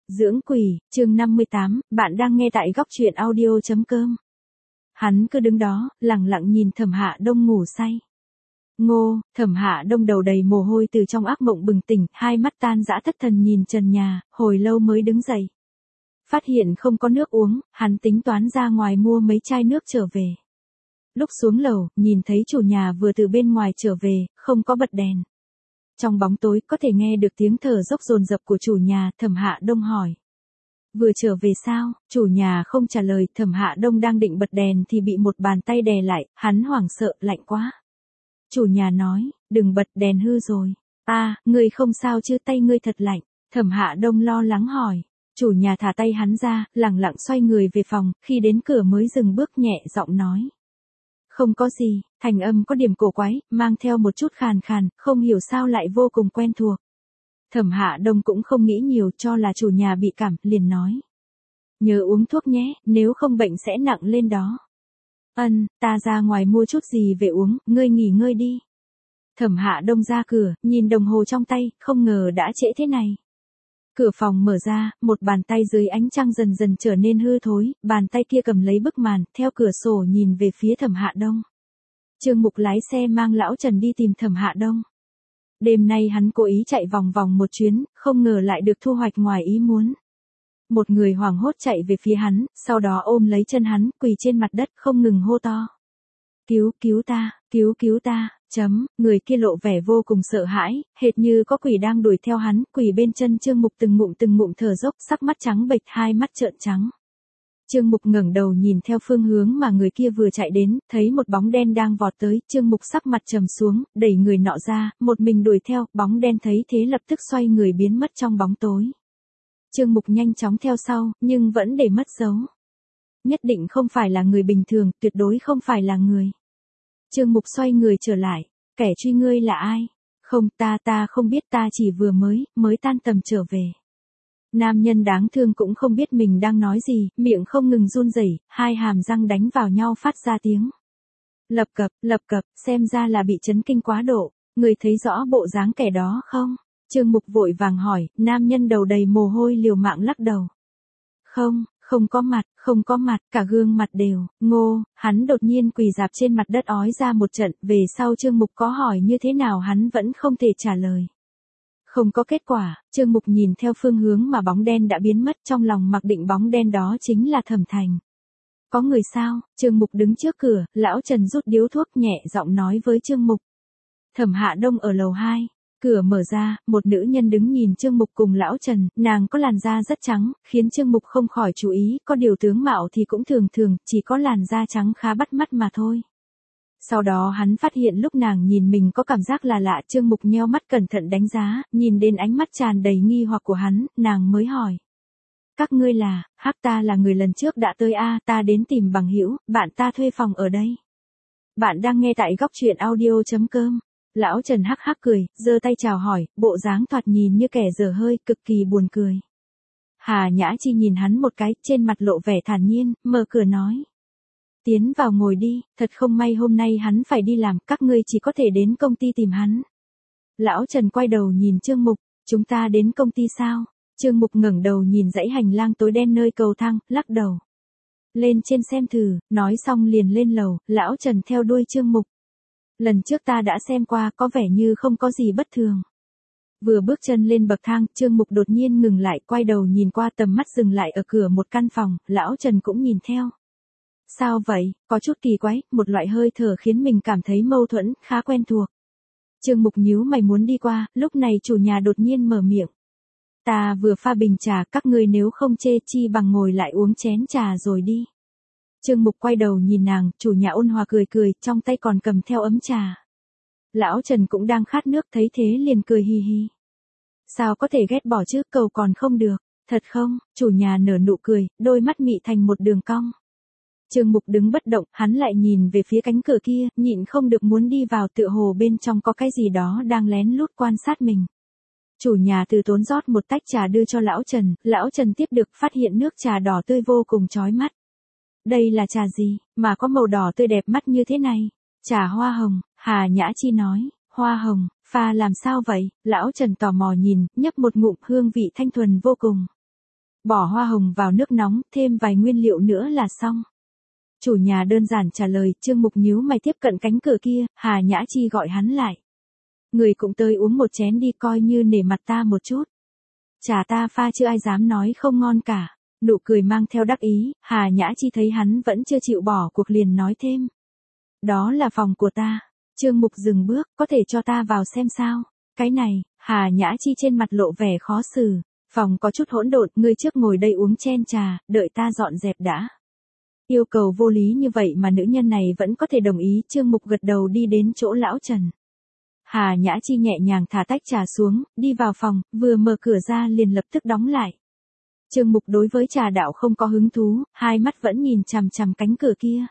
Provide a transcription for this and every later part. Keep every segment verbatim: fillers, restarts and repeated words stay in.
Dưỡng quỷ, chương năm mươi tám, bạn đang nghe tại góc truyện audio chấm com. Hắn cứ đứng đó, lặng lặng nhìn Thẩm Hạ Đông ngủ say. Ngô, Thẩm Hạ Đông đầu đầy mồ hôi từ trong ác mộng bừng tỉnh, hai mắt tan rã thất thần nhìn trần nhà, hồi lâu mới đứng dậy. Phát hiện không có nước uống, hắn tính toán ra ngoài mua mấy chai nước trở về. Lúc xuống lầu, nhìn thấy chủ nhà vừa từ bên ngoài trở về, không có bật đèn. Trong bóng tối có thể nghe được tiếng thở dốc dồn dập của chủ nhà, Thẩm Hạ Đông hỏi. Vừa trở về sao? Chủ nhà không trả lời, Thẩm Hạ Đông đang định bật đèn thì bị một bàn tay đè lại, hắn hoảng sợ, lạnh quá. Chủ nhà nói, đừng bật đèn hư rồi. À, ngươi không sao chứ, tay ngươi thật lạnh. Thẩm Hạ Đông lo lắng hỏi. Chủ nhà thả tay hắn ra, lẳng lặng xoay người về phòng, khi đến cửa mới dừng bước nhẹ giọng nói. Không có gì, thành âm có điểm cổ quái, mang theo một chút khàn khàn, không hiểu sao lại vô cùng quen thuộc. Thẩm Hạ Đông cũng không nghĩ nhiều, cho là chủ nhà bị cảm, liền nói. Nhớ uống thuốc nhé, nếu không bệnh sẽ nặng lên đó. Ân, ta ra ngoài mua chút gì về uống, ngươi nghỉ ngơi đi. Thẩm Hạ Đông ra cửa, nhìn đồng hồ trong tay, không ngờ đã trễ thế này. Cửa phòng mở ra, một bàn tay dưới ánh trăng dần dần trở nên hư thối, bàn tay kia cầm lấy bức màn, theo cửa sổ nhìn về phía Thẩm Hạ Đông. Trương Mục lái xe mang lão Trần đi tìm Thẩm Hạ Đông. Đêm nay hắn cố ý chạy vòng vòng một chuyến, không ngờ lại được thu hoạch ngoài ý muốn. Một người hoảng hốt chạy về phía hắn, sau đó ôm lấy chân hắn, quỳ trên mặt đất không ngừng hô to. Cứu, cứu ta, cứu cứu ta, chấm, người kia lộ vẻ vô cùng sợ hãi, hệt như có quỷ đang đuổi theo hắn, quỳ bên chân Trương Mục từng ngụm từng ngụm thở dốc, sắc mắt trắng bệch, hai mắt trợn trắng. Trương Mục ngẩng đầu nhìn theo phương hướng mà người kia vừa chạy đến, thấy một bóng đen đang vọt tới, Trương Mục sắc mặt trầm xuống, đẩy người nọ ra, một mình đuổi theo, bóng đen thấy thế lập tức xoay người biến mất trong bóng tối. Trương Mục nhanh chóng theo sau, nhưng vẫn để mất dấu. Nhất định không phải là người bình thường, tuyệt đối không phải là người. Trương Mục xoay người trở lại, kẻ truy ngươi là ai? Không, ta ta không biết, ta chỉ vừa mới, mới tan tầm trở về. Nam nhân đáng thương cũng không biết mình đang nói gì, miệng không ngừng run rẩy, hai hàm răng đánh vào nhau phát ra tiếng. Lập cập, lập cập, xem ra là bị chấn kinh quá độ, người thấy rõ bộ dáng kẻ đó không? Trương Mục vội vàng hỏi, nam nhân đầu đầy mồ hôi liều mạng lắc đầu. Không, không có mặt, không có mặt, cả gương mặt đều, ngô, hắn đột nhiên quỳ rạp trên mặt đất ói ra một trận, về sau Trương Mục có hỏi như thế nào hắn vẫn không thể trả lời. Không có kết quả, Trương Mục nhìn theo phương hướng mà bóng đen đã biến mất, trong lòng mặc định bóng đen đó chính là Thẩm Thành. Có người sao? Trương Mục đứng trước cửa, lão Trần rút điếu thuốc nhẹ giọng nói với Trương Mục. Thẩm Hạ Đông ở lầu hai. Cửa mở ra, một nữ nhân đứng nhìn Trương Mục cùng lão Trần, nàng có làn da rất trắng, khiến Trương Mục không khỏi chú ý, có điều tướng mạo thì cũng thường thường, chỉ có làn da trắng khá bắt mắt mà thôi. Sau đó hắn phát hiện lúc nàng nhìn mình có cảm giác là lạ, Trương Mục nheo mắt cẩn thận đánh giá, nhìn đến ánh mắt tràn đầy nghi hoặc của hắn, nàng mới hỏi. Các ngươi là, hắc ta là người lần trước đã tới a, ta đến tìm bằng hữu, bạn ta thuê phòng ở đây. Bạn đang nghe tại góc truyện audio chấm com. Lão Trần hắc hắc cười, giơ tay chào hỏi, bộ dáng thoạt nhìn như kẻ dở hơi, cực kỳ buồn cười. Hà Nhã Chi nhìn hắn một cái, trên mặt lộ vẻ thản nhiên, mở cửa nói. Tiến vào ngồi đi, thật không may hôm nay hắn phải đi làm, các ngươi chỉ có thể đến công ty tìm hắn. Lão Trần quay đầu nhìn Trương Mục, chúng ta đến công ty sao? Trương Mục ngẩng đầu nhìn dãy hành lang tối đen nơi cầu thang, lắc đầu. Lên trên xem thử, nói xong liền lên lầu, lão Trần theo đuôi Trương Mục. Lần trước ta đã xem qua, có vẻ như không có gì bất thường. Vừa bước chân lên bậc thang, Trương Mục đột nhiên ngừng lại, quay đầu nhìn qua, tầm mắt dừng lại ở cửa một căn phòng, lão Trần cũng nhìn theo. Sao vậy, có chút kỳ quái, một loại hơi thở khiến mình cảm thấy mâu thuẫn, khá quen thuộc. Trương Mục nhíu mày muốn đi qua, lúc này chủ nhà đột nhiên mở miệng. Ta vừa pha bình trà, các ngươi nếu không chê chi bằng ngồi lại uống chén trà rồi đi. Trương Mục quay đầu nhìn nàng, chủ nhà ôn hòa cười cười, trong tay còn cầm theo ấm trà. Lão Trần cũng đang khát nước, thấy thế liền cười hì hì. Sao có thể ghét bỏ chứ, cầu còn không được, thật không? Chủ nhà nở nụ cười, đôi mắt mị thành một đường cong. Trương Mục đứng bất động, hắn lại nhìn về phía cánh cửa kia, nhịn không được muốn đi vào, tựa hồ bên trong có cái gì đó đang lén lút quan sát mình. Chủ nhà từ tốn rót một tách trà đưa cho lão Trần, lão Trần tiếp được, phát hiện nước trà đỏ tươi vô cùng chói mắt. Đây là trà gì, mà có màu đỏ tươi đẹp mắt như thế này? Trà hoa hồng, Hà Nhã Chi nói, hoa hồng, pha làm sao vậy? Lão Trần tò mò nhìn, nhấp một ngụm, hương vị thanh thuần vô cùng. Bỏ hoa hồng vào nước nóng, thêm vài nguyên liệu nữa là xong. Chủ nhà đơn giản trả lời, Trương Mục nhíu mày tiếp cận cánh cửa kia, Hà Nhã Chi gọi hắn lại. Người cũng tới uống một chén đi, coi như nể mặt ta một chút. Trà ta pha chưa ai dám nói không ngon cả. Nụ cười mang theo đắc ý, Hà Nhã Chi thấy hắn vẫn chưa chịu bỏ cuộc liền nói thêm. Đó là phòng của ta. Trương Mục dừng bước, có thể cho ta vào xem sao? Cái này, Hà Nhã Chi trên mặt lộ vẻ khó xử. Phòng có chút hỗn độn, ngươi trước ngồi đây uống chen trà, đợi ta dọn dẹp đã. Yêu cầu vô lý như vậy mà nữ nhân này vẫn có thể đồng ý, Trương Mục gật đầu đi đến chỗ lão Trần. Hà Nhã Chi nhẹ nhàng thả tách trà xuống, đi vào phòng, vừa mở cửa ra liền lập tức đóng lại. Trương Mục đối với trà đạo không có hứng thú, hai mắt vẫn nhìn chằm chằm cánh cửa kia.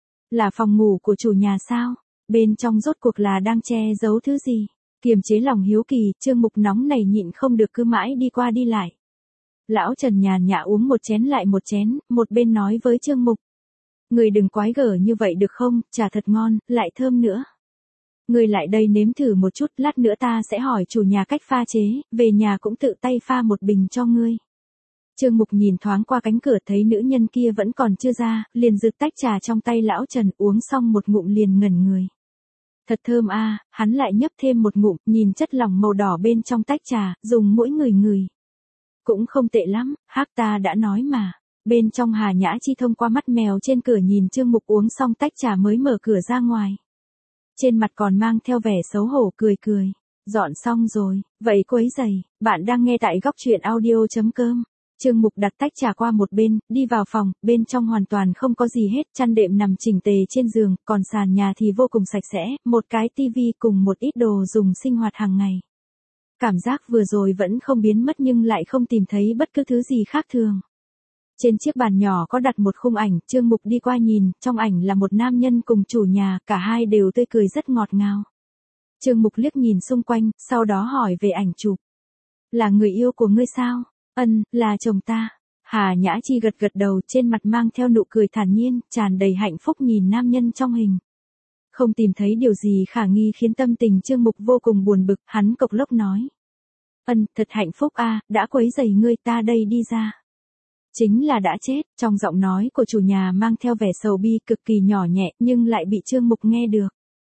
Là phòng ngủ của chủ nhà sao? Bên trong rốt cuộc là đang che giấu thứ gì? Kiềm chế lòng hiếu kỳ, Trương Mục nóng này nhịn không được cứ mãi đi qua đi lại. Lão Trần nhàn nhã uống một chén lại một chén, một bên nói với Trương Mục. Người đừng quái gở như vậy được không, trà thật ngon, lại thơm nữa. Người lại đây nếm thử một chút, lát nữa ta sẽ hỏi chủ nhà cách pha chế, về nhà cũng tự tay pha một bình cho ngươi. Trương Mục nhìn thoáng qua cánh cửa thấy nữ nhân kia vẫn còn chưa ra, liền giựt tách trà trong tay lão Trần uống xong một ngụm liền ngẩn người. Thật thơm a, à, hắn lại nhấp thêm một ngụm, nhìn chất lỏng màu đỏ bên trong tách trà, dùng mũi ngửi ngửi. Cũng không tệ lắm, hắc ta đã nói mà. Bên trong Hà Nhã Chi thông qua mắt mèo trên cửa nhìn Trương Mục uống xong tách trà mới mở cửa ra ngoài. Trên mặt còn mang theo vẻ xấu hổ cười cười. Dọn xong rồi, vậy quấy giày, bạn đang nghe tại góc truyện audio chấm com. Trương Mục đặt tách trà qua một bên, đi vào phòng, bên trong hoàn toàn không có gì hết, chăn đệm nằm chỉnh tề trên giường, còn sàn nhà thì vô cùng sạch sẽ, một cái tivi cùng một ít đồ dùng sinh hoạt hàng ngày. Cảm giác vừa rồi vẫn không biến mất nhưng lại không tìm thấy bất cứ thứ gì khác thường. Trên chiếc bàn nhỏ có đặt một khung ảnh, Trương Mục đi qua nhìn, trong ảnh là một nam nhân cùng chủ nhà, cả hai đều tươi cười rất ngọt ngào. Trương Mục liếc nhìn xung quanh, sau đó hỏi về ảnh chụp. Là người yêu của ngươi sao? Ân, là chồng ta. Hà Nhã Chi gật gật đầu, trên mặt mang theo nụ cười thản nhiên, tràn đầy hạnh phúc nhìn nam nhân trong hình. Không tìm thấy điều gì khả nghi khiến tâm tình Trương Mục vô cùng buồn bực, hắn cộc lốc nói. Ân, thật hạnh phúc a, đã quấy rầy ngươi, ta đây đi ra. Chính là đã chết, trong giọng nói của chủ nhà mang theo vẻ sầu bi cực kỳ nhỏ nhẹ nhưng lại bị Trương Mục nghe được.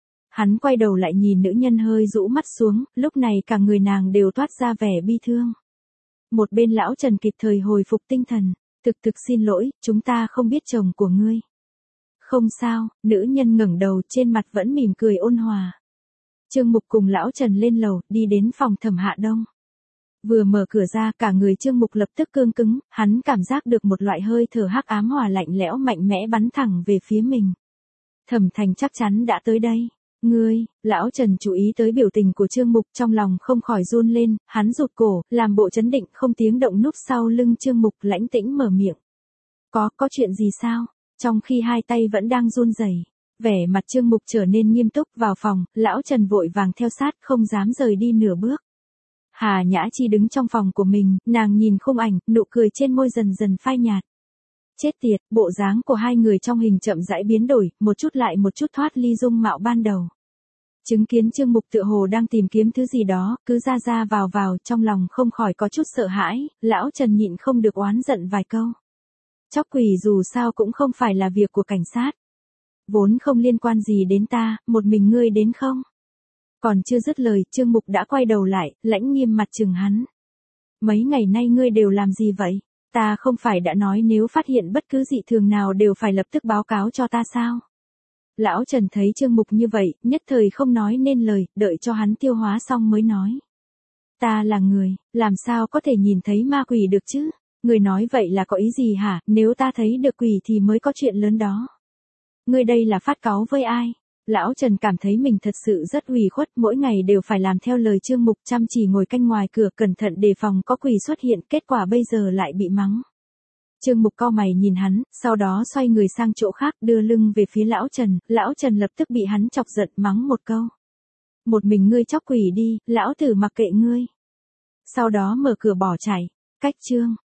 Hắn quay đầu lại nhìn nữ nhân hơi rũ mắt xuống, lúc này cả người nàng đều toát ra vẻ bi thương. Một bên lão Trần kịp thời hồi phục tinh thần, thực thực xin lỗi, chúng ta không biết chồng của ngươi. Không sao, nữ nhân ngẩng đầu trên mặt vẫn mỉm cười ôn hòa. Trương Mục cùng lão Trần lên lầu, đi đến phòng Thẩm Hạ Đông. Vừa mở cửa ra cả người Trương Mục lập tức cương cứng, hắn cảm giác được một loại hơi thở hắc ám hòa lạnh lẽo mạnh mẽ bắn thẳng về phía mình. Thẩm Thành chắc chắn đã tới đây. Ngươi, lão Trần chú ý tới biểu tình của Trương Mục trong lòng không khỏi run lên, hắn rụt cổ, làm bộ chấn định không tiếng động núp sau lưng Trương Mục lãnh tĩnh mở miệng. Có, có chuyện gì sao? Trong khi hai tay vẫn đang run rẩy, vẻ mặt Trương Mục trở nên nghiêm túc vào phòng, lão Trần vội vàng theo sát không dám rời đi nửa bước. Hà Nhã Chi đứng trong phòng của mình, nàng nhìn khung ảnh, nụ cười trên môi dần dần phai nhạt. Chết tiệt, bộ dáng của hai người trong hình chậm rãi biến đổi, một chút lại một chút thoát ly dung mạo ban đầu. Chứng kiến Trương Mục tựa hồ đang tìm kiếm thứ gì đó, cứ ra ra vào vào, trong lòng không khỏi có chút sợ hãi, lão Trần nhịn không được oán giận vài câu. Chóc quỷ dù sao cũng không phải là việc của cảnh sát. Vốn không liên quan gì đến ta, một mình ngươi đến không? Còn chưa dứt lời, Trương Mục đã quay đầu lại, lãnh nghiêm mặt trừng hắn. Mấy ngày nay ngươi đều làm gì vậy? Ta không phải đã nói nếu phát hiện bất cứ dị thường nào đều phải lập tức báo cáo cho ta sao? Lão Trần thấy Trương Mục như vậy, nhất thời không nói nên lời, đợi cho hắn tiêu hóa xong mới nói. Ta là người, làm sao có thể nhìn thấy ma quỷ được chứ? Người nói vậy là có ý gì hả? Nếu ta thấy được quỷ thì mới có chuyện lớn đó. Ngươi đây là phát cáu với ai? Lão Trần cảm thấy mình thật sự rất ủy khuất, mỗi ngày đều phải làm theo lời Trương Mục, chăm chỉ ngồi canh ngoài cửa cẩn thận đề phòng có quỷ xuất hiện, kết quả bây giờ lại bị mắng. Trương Mục cau mày nhìn hắn, sau đó xoay người sang chỗ khác đưa lưng về phía lão Trần, lão Trần lập tức bị hắn chọc giận mắng một câu. Một mình ngươi chóc quỷ đi, lão tử mặc kệ ngươi. Sau đó mở cửa bỏ chạy. Cách chương